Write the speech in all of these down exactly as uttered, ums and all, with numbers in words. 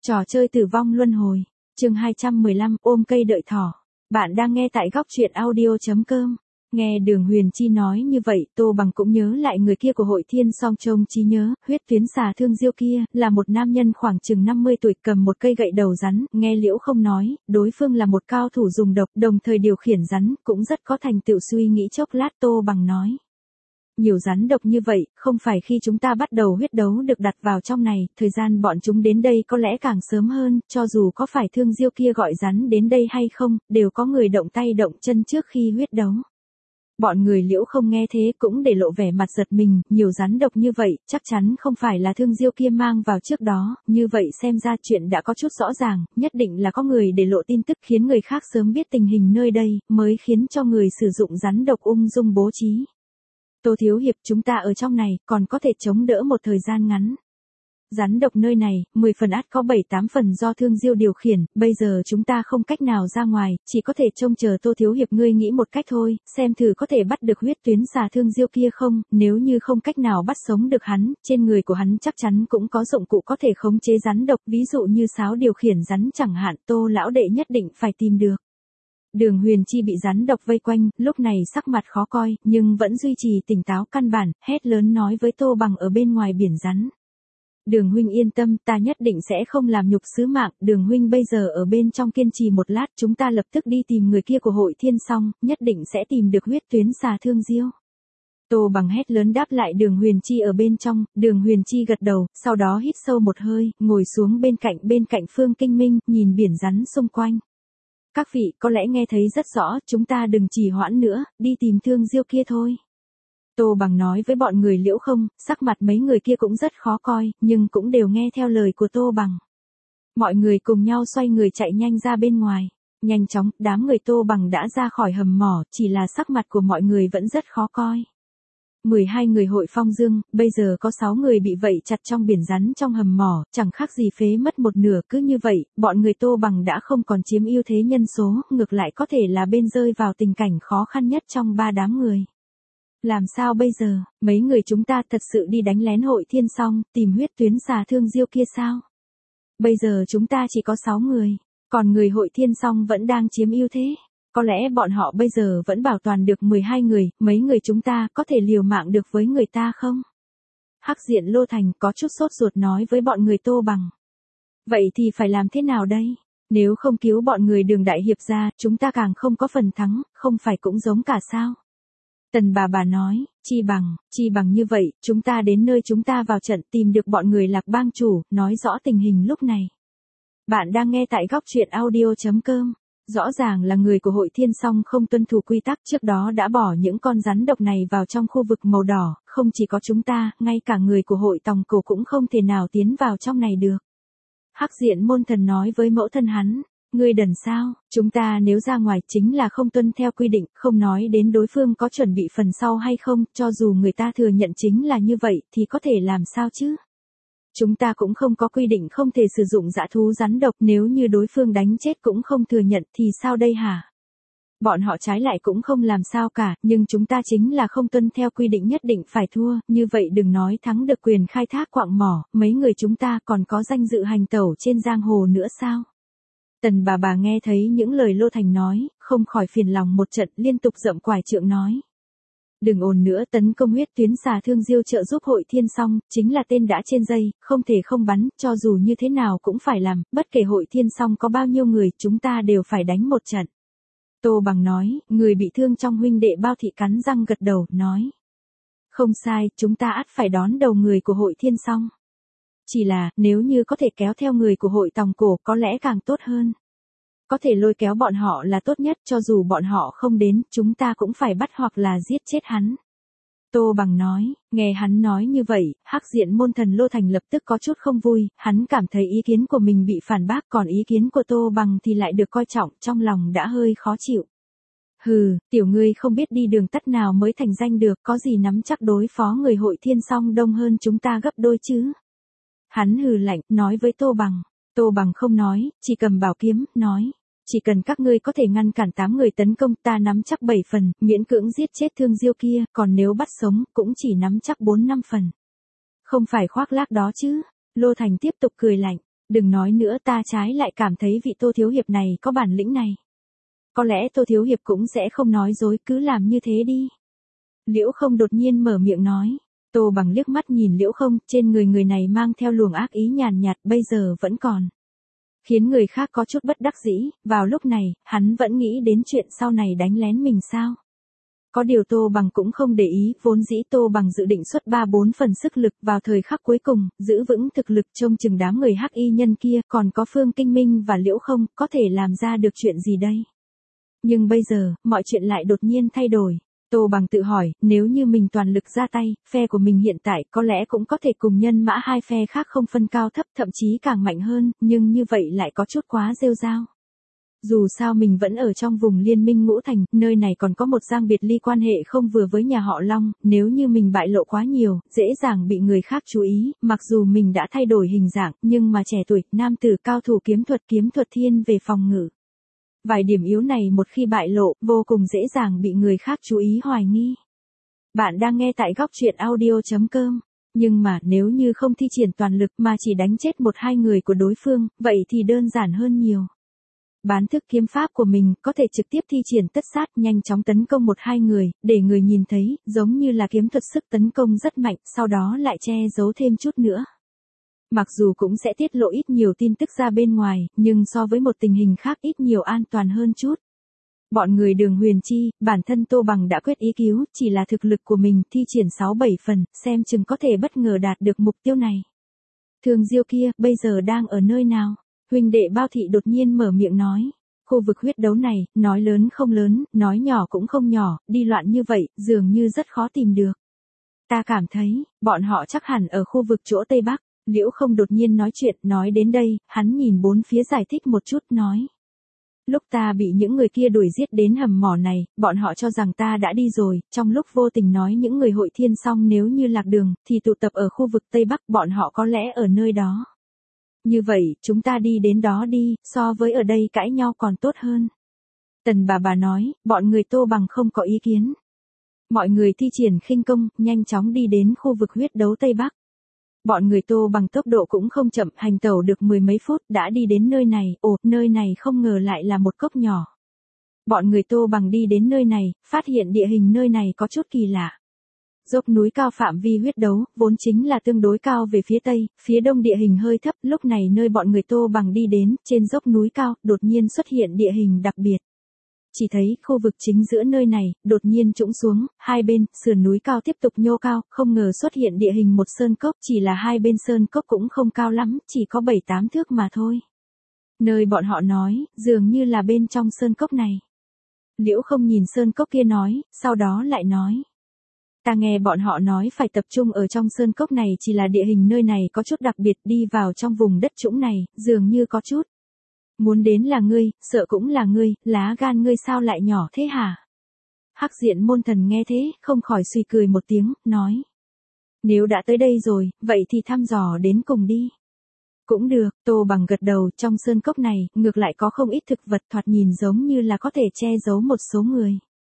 Trò chơi tử vong luân hồi. Chương hai trăm mười lăm, ôm cây đợi thỏ. Bạn đang nghe tại góc truyện audio chấm com. Nghe Đường Huyền Chi nói như vậy, Tô Bằng cũng nhớ lại người kia của Hội Thiên Song Trông trí nhớ, huyết tuyến xà Thương Diêu kia, là một nam nhân khoảng chừng năm mươi tuổi cầm một cây gậy đầu rắn, nghe Liễu không nói, đối phương là một cao thủ dùng độc, đồng thời điều khiển rắn, cũng rất có thành tựu. Suy nghĩ chốc lát, Tô Bằng nói. Nhiều rắn độc như vậy, không phải khi chúng ta bắt đầu huyết đấu được đặt vào trong này, thời gian bọn chúng đến đây có lẽ càng sớm hơn, cho dù có phải Thương Diêu kia gọi rắn đến đây hay không, đều có người động tay động chân trước khi huyết đấu. Bọn người Liễu không nghe thế cũng để lộ vẻ mặt giật mình, nhiều rắn độc như vậy, chắc chắn không phải là Thương Diêu kia mang vào trước đó, như vậy xem ra chuyện đã có chút rõ ràng, nhất định là có người để lộ tin tức khiến người khác sớm biết tình hình nơi đây, mới khiến cho người sử dụng rắn độc ung dung bố trí. Tô Thiếu Hiệp, chúng ta ở trong này, còn có thể chống đỡ một thời gian ngắn. Rắn độc nơi này, mười phần ắt có bảy tám phần do Thương Diêu điều khiển, bây giờ chúng ta không cách nào ra ngoài, chỉ có thể trông chờ Tô Thiếu Hiệp ngươi nghĩ một cách thôi, xem thử có thể bắt được huyết tuyến xà Thương Diêu kia không, nếu như không cách nào bắt sống được hắn, trên người của hắn chắc chắn cũng có dụng cụ có thể khống chế rắn độc, ví dụ như sáo điều khiển rắn chẳng hạn, Tô lão đệ nhất định phải tìm được. Đường Huyền Chi bị rắn độc vây quanh, lúc này sắc mặt khó coi, nhưng vẫn duy trì tỉnh táo căn bản, hét lớn nói với Tô Bằng ở bên ngoài biển rắn. Đường huynh yên tâm, ta nhất định sẽ không làm nhục sứ mạng, Đường huynh bây giờ ở bên trong kiên trì một lát, chúng ta lập tức đi tìm người kia của Hội Thiên Song, nhất định sẽ tìm được huyết tuyến xà Thương Diêu. Tô Bằng hét lớn đáp lại Đường Huyền Chi ở bên trong, Đường Huyền Chi gật đầu, sau đó hít sâu một hơi, ngồi xuống bên cạnh bên cạnh Phương Kinh Minh, nhìn biển rắn xung quanh. Các vị có lẽ nghe thấy rất rõ, chúng ta đừng trì hoãn nữa, đi tìm Thương Diêu kia thôi. Tô Bằng nói với bọn người Liễu không, sắc mặt mấy người kia cũng rất khó coi, nhưng cũng đều nghe theo lời của Tô Bằng. Mọi người cùng nhau xoay người chạy nhanh ra bên ngoài. Nhanh chóng, đám người Tô Bằng đã ra khỏi hầm mỏ, chỉ là sắc mặt của mọi người vẫn rất khó coi. mười hai người Hội Phong Dương, bây giờ có sáu người bị vây chặt trong biển rắn trong hầm mỏ, chẳng khác gì phế mất một nửa, cứ như vậy, bọn người Tô Bằng đã không còn chiếm ưu thế nhân số, ngược lại có thể là bên rơi vào tình cảnh khó khăn nhất trong ba đám người. Làm sao bây giờ, mấy người chúng ta thật sự đi đánh lén Hội Thiên Song, tìm huyết tuyến xà Thương Diêu kia sao? Bây giờ chúng ta chỉ có sáu người, còn người Hội Thiên Song vẫn đang chiếm ưu thế. Có lẽ bọn họ bây giờ vẫn bảo toàn được mười hai người, mấy người chúng ta có thể liều mạng được với người ta không? Hắc Diện Lô Thành có chút sốt ruột nói với bọn người Tô Bằng. Vậy thì phải làm thế nào đây? Nếu không cứu bọn người Đường đại hiệp ra, chúng ta càng không có phần thắng, không phải cũng giống cả sao? Tần bà bà nói, chi bằng, chi bằng như vậy, chúng ta đến nơi chúng ta vào trận tìm được bọn người Lạc Bang chủ, nói rõ tình hình lúc này. Bạn đang nghe tại góc truyện audio chấm com. Rõ ràng là người của Hội Thiên Song không tuân thủ quy tắc, trước đó đã bỏ những con rắn độc này vào trong khu vực màu đỏ, không chỉ có chúng ta, ngay cả người của Hội Tòng Cổ cũng không thể nào tiến vào trong này được. Hắc Diện Môn Thần nói với mẫu thân hắn, ngươi đần sao, chúng ta nếu ra ngoài chính là không tuân theo quy định, không nói đến đối phương có chuẩn bị phần sau hay không, cho dù người ta thừa nhận chính là như vậy, thì có thể làm sao chứ? Chúng ta cũng không có quy định không thể sử dụng dã thú rắn độc, nếu như đối phương đánh chết cũng không thừa nhận thì sao đây hả? Bọn họ trái lại cũng không làm sao cả, nhưng chúng ta chính là không tuân theo quy định nhất định phải thua, như vậy đừng nói thắng được quyền khai thác quạng mỏ, mấy người chúng ta còn có danh dự hành tẩu trên giang hồ nữa sao? Tần bà bà nghe thấy những lời Lô Thành nói, không khỏi phiền lòng một trận, liên tục giậm quải trượng nói. Đừng ồn nữa, tấn công huyết tuyến xà Thương Diêu trợ giúp Hội Thiên Song, chính là tên đã trên dây, không thể không bắn, cho dù như thế nào cũng phải làm, bất kể Hội Thiên Song có bao nhiêu người, chúng ta đều phải đánh một trận. Tô Bằng nói, người bị thương trong huynh đệ Bao Thị cắn răng gật đầu, nói. Không sai, chúng ta ắt phải đón đầu người của Hội Thiên Song. Chỉ là, nếu như có thể kéo theo người của Hội Tòng Cổ có lẽ càng tốt hơn. Có thể lôi kéo bọn họ là tốt nhất, cho dù bọn họ không đến, chúng ta cũng phải bắt hoặc là giết chết hắn. Tô Bằng nói, nghe hắn nói như vậy, Hắc Diện Môn Thần Lô Thành lập tức có chút không vui, hắn cảm thấy ý kiến của mình bị phản bác, còn ý kiến của Tô Bằng thì lại được coi trọng, trong lòng đã hơi khó chịu. Hừ, tiểu ngươi không biết đi đường tắt nào mới thành danh được, có gì nắm chắc đối phó người Hội Thiên Song đông hơn chúng ta gấp đôi chứ? Hắn hừ lạnh, nói với Tô Bằng. Tô Bằng không nói, chỉ cầm bảo kiếm, nói. Chỉ cần các ngươi có thể ngăn cản tám người tấn công, ta nắm chắc bảy phần, miễn cưỡng giết chết Thương Diêu kia, còn nếu bắt sống, cũng chỉ nắm chắc bốn năm phần. Không phải khoác lác đó chứ? Lô Thành tiếp tục cười lạnh. Đừng nói nữa, ta trái lại cảm thấy vị Tô thiếu hiệp này có bản lĩnh này. Có lẽ Tô thiếu hiệp cũng sẽ không nói dối, cứ làm như thế đi. Liễu Không đột nhiên mở miệng nói. Tô Bằng liếc mắt nhìn Liễu Không, trên người người này mang theo luồng ác ý nhàn nhạt, bây giờ vẫn còn khiến người khác có chút bất đắc dĩ. Vào lúc này, hắn vẫn nghĩ đến chuyện sau này đánh lén mình sao. Có điều Tô Bằng cũng không để ý, vốn dĩ Tô Bằng dự định xuất ba bốn phần sức lực vào thời khắc cuối cùng, giữ vững thực lực trông chừng đám người hắc y nhân kia, còn có Phương Kinh Minh và Liễu Không, có thể làm ra được chuyện gì đây? Nhưng bây giờ, mọi chuyện lại đột nhiên thay đổi. Tô Bằng tự hỏi, nếu như mình toàn lực ra tay, phe của mình hiện tại có lẽ cũng có thể cùng nhân mã hai phe khác không phân cao thấp, thậm chí càng mạnh hơn, nhưng như vậy lại có chút quá rêu rao. Dù sao mình vẫn ở trong vùng liên minh ngũ thành, nơi này còn có một Giang Biệt Ly quan hệ không vừa với nhà họ Long, nếu như mình bại lộ quá nhiều, dễ dàng bị người khác chú ý, mặc dù mình đã thay đổi hình dạng, nhưng mà trẻ tuổi, nam tử cao thủ kiếm thuật kiếm thuật thiên về phòng ngự. Vài điểm yếu này một khi bại lộ, vô cùng dễ dàng bị người khác chú ý hoài nghi. Bạn đang nghe tại góc truyện audio chấm com. Nhưng mà nếu như không thi triển toàn lực mà chỉ đánh chết một hai người của đối phương, vậy thì đơn giản hơn nhiều. Bán thức kiếm pháp của mình có thể trực tiếp thi triển tất sát, nhanh chóng tấn công một hai người, để người nhìn thấy, giống như là kiếm thuật sức tấn công rất mạnh, sau đó lại che giấu thêm chút nữa. Mặc dù cũng sẽ tiết lộ ít nhiều tin tức ra bên ngoài, nhưng so với một tình hình khác ít nhiều an toàn hơn chút. Bọn người Đường Huyền Chi, bản thân Tô Bằng đã quyết ý cứu, chỉ là thực lực của mình thi triển sáu bảy phần, xem chừng có thể bất ngờ đạt được mục tiêu này. Thường Diêu kia, bây giờ đang ở nơi nào? Huynh đệ Bao Thị đột nhiên mở miệng nói. Khu vực huyết đấu này, nói lớn không lớn, nói nhỏ cũng không nhỏ, đi loạn như vậy, dường như rất khó tìm được. Ta cảm thấy, bọn họ chắc hẳn ở khu vực chỗ Tây Bắc. Liễu Không đột nhiên nói chuyện, nói đến đây, hắn nhìn bốn phía giải thích một chút, nói. Lúc ta bị những người kia đuổi giết đến hầm mỏ này, bọn họ cho rằng ta đã đi rồi, trong lúc vô tình nói những người Hội Thiên Song nếu như lạc đường, thì tụ tập ở khu vực Tây Bắc, bọn họ có lẽ ở nơi đó. Như vậy, chúng ta đi đến đó đi, so với ở đây cãi nhau còn tốt hơn. Tần bà bà nói, bọn người Tô Bằng không có ý kiến. Mọi người thi triển khinh công, nhanh chóng đi đến khu vực huyết đấu Tây Bắc. Bọn người Tô Bằng tốc độ cũng không chậm, hành tẩu được mười mấy phút đã đi đến nơi này, ồ, nơi này không ngờ lại là một cốc nhỏ. Bọn người Tô Bằng đi đến nơi này, phát hiện địa hình nơi này có chút kỳ lạ. Dốc núi cao phạm vi huyết đấu, vốn chính là tương đối cao về phía tây, phía đông địa hình hơi thấp, lúc này nơi bọn người Tô Bằng đi đến, trên dốc núi cao, đột nhiên xuất hiện địa hình đặc biệt. Chỉ thấy, khu vực chính giữa nơi này, đột nhiên trũng xuống, hai bên, sườn núi cao tiếp tục nhô cao, không ngờ xuất hiện địa hình một sơn cốc, chỉ là hai bên sơn cốc cũng không cao lắm, chỉ có bảy tám thước mà thôi. Nơi bọn họ nói, dường như là bên trong sơn cốc này. Liễu Không nhìn sơn cốc kia nói, sau đó lại nói. Ta nghe bọn họ nói phải tập trung ở trong sơn cốc này, chỉ là địa hình nơi này có chút đặc biệt, đi vào trong vùng đất trũng này, dường như có chút. Muốn đến là ngươi, sợ cũng là ngươi, lá gan ngươi sao lại nhỏ thế hả? Hắc Diện Môn Thần nghe thế, không khỏi suy cười một tiếng, nói. Nếu đã tới đây rồi, vậy thì thăm dò đến cùng đi. Cũng được, Tô Bằng gật đầu, trong sơn cốc này, ngược lại có không ít thực vật thoạt nhìn giống như là có thể che giấu một số người.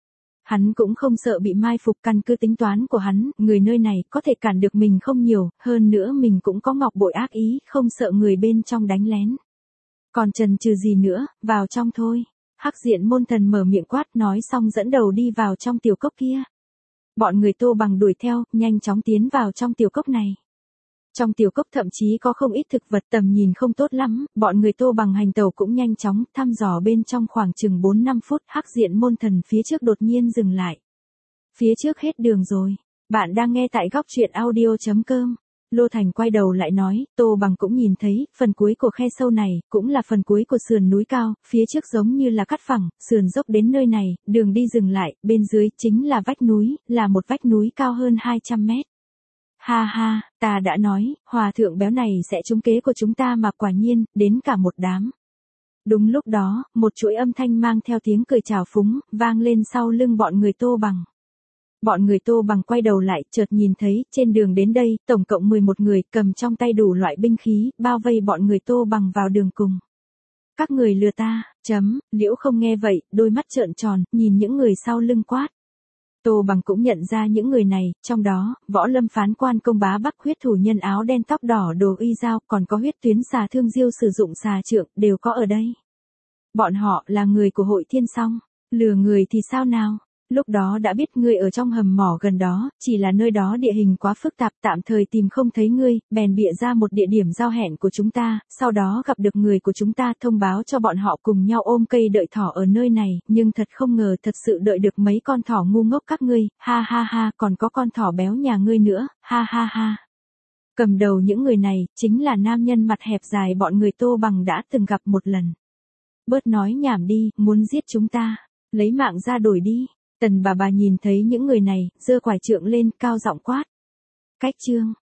Hắn cũng không sợ bị mai phục, căn cứ tính toán của hắn, người nơi này có thể cản được mình không nhiều, hơn nữa mình cũng có ngọc bội ác ý, không sợ người bên trong đánh lén. Còn chần chừ gì nữa, vào trong thôi. Hắc Diện Môn Thần mở miệng quát, nói xong dẫn đầu đi vào trong tiểu cốc kia. Bọn người Tô Bằng đuổi theo, nhanh chóng tiến vào trong tiểu cốc này. Trong tiểu cốc thậm chí có không ít thực vật, tầm nhìn không tốt lắm, bọn người Tô Bằng hành tẩu cũng nhanh chóng, thăm dò bên trong khoảng chừng bốn năm phút, Hắc Diện Môn Thần phía trước đột nhiên dừng lại. Phía trước hết đường rồi. Bạn đang nghe tại góc truyện audio chấm com. Lô Thành quay đầu lại nói, Tô Bằng cũng nhìn thấy, phần cuối của khe sâu này, cũng là phần cuối của sườn núi cao, phía trước giống như là cắt phẳng, sườn dốc đến nơi này, đường đi dừng lại, bên dưới chính là vách núi, là một vách núi cao hơn hai trăm mét. Ha ha, ta đã nói, hòa thượng béo này sẽ trúng kế của chúng ta mà, quả nhiên, đến cả một đám. Đúng lúc đó, một chuỗi âm thanh mang theo tiếng cười trào phúng, vang lên sau lưng bọn người Tô Bằng. Bọn người Tô Bằng quay đầu lại, chợt nhìn thấy, trên đường đến đây, tổng cộng mười một người, cầm trong tay đủ loại binh khí, bao vây bọn người Tô Bằng vào đường cùng. Các người lừa ta, chấm, Liễu Không nghe vậy, đôi mắt trợn tròn, nhìn những người sau lưng quát. Tô Bằng cũng nhận ra những người này, trong đó, võ lâm phán quan công bá Bắc huyết thủ nhân áo đen tóc đỏ đồ uy dao, còn có huyết tuyến xà thương diêu sử dụng xà trượng, đều có ở đây. Bọn họ là người của hội thiên song, lừa người thì sao nào? Lúc đó đã biết ngươi ở trong hầm mỏ gần đó, chỉ là nơi đó địa hình quá phức tạp tạm thời tìm không thấy ngươi, bèn bịa ra một địa điểm giao hẹn của chúng ta, sau đó gặp được người của chúng ta thông báo cho bọn họ cùng nhau ôm cây đợi thỏ ở nơi này, nhưng thật không ngờ thật sự đợi được mấy con thỏ ngu ngốc các ngươi, ha ha ha, còn có con thỏ béo nhà ngươi nữa, ha ha ha. Cầm đầu những người này, chính là nam nhân mặt hẹp dài bọn người Tô Bằng đã từng gặp một lần. Bớt nói nhảm đi, muốn giết chúng ta, lấy mạng ra đổi đi. Tần bà bà nhìn thấy những người này, giơ quải trượng lên, cao giọng quát. Cách chương.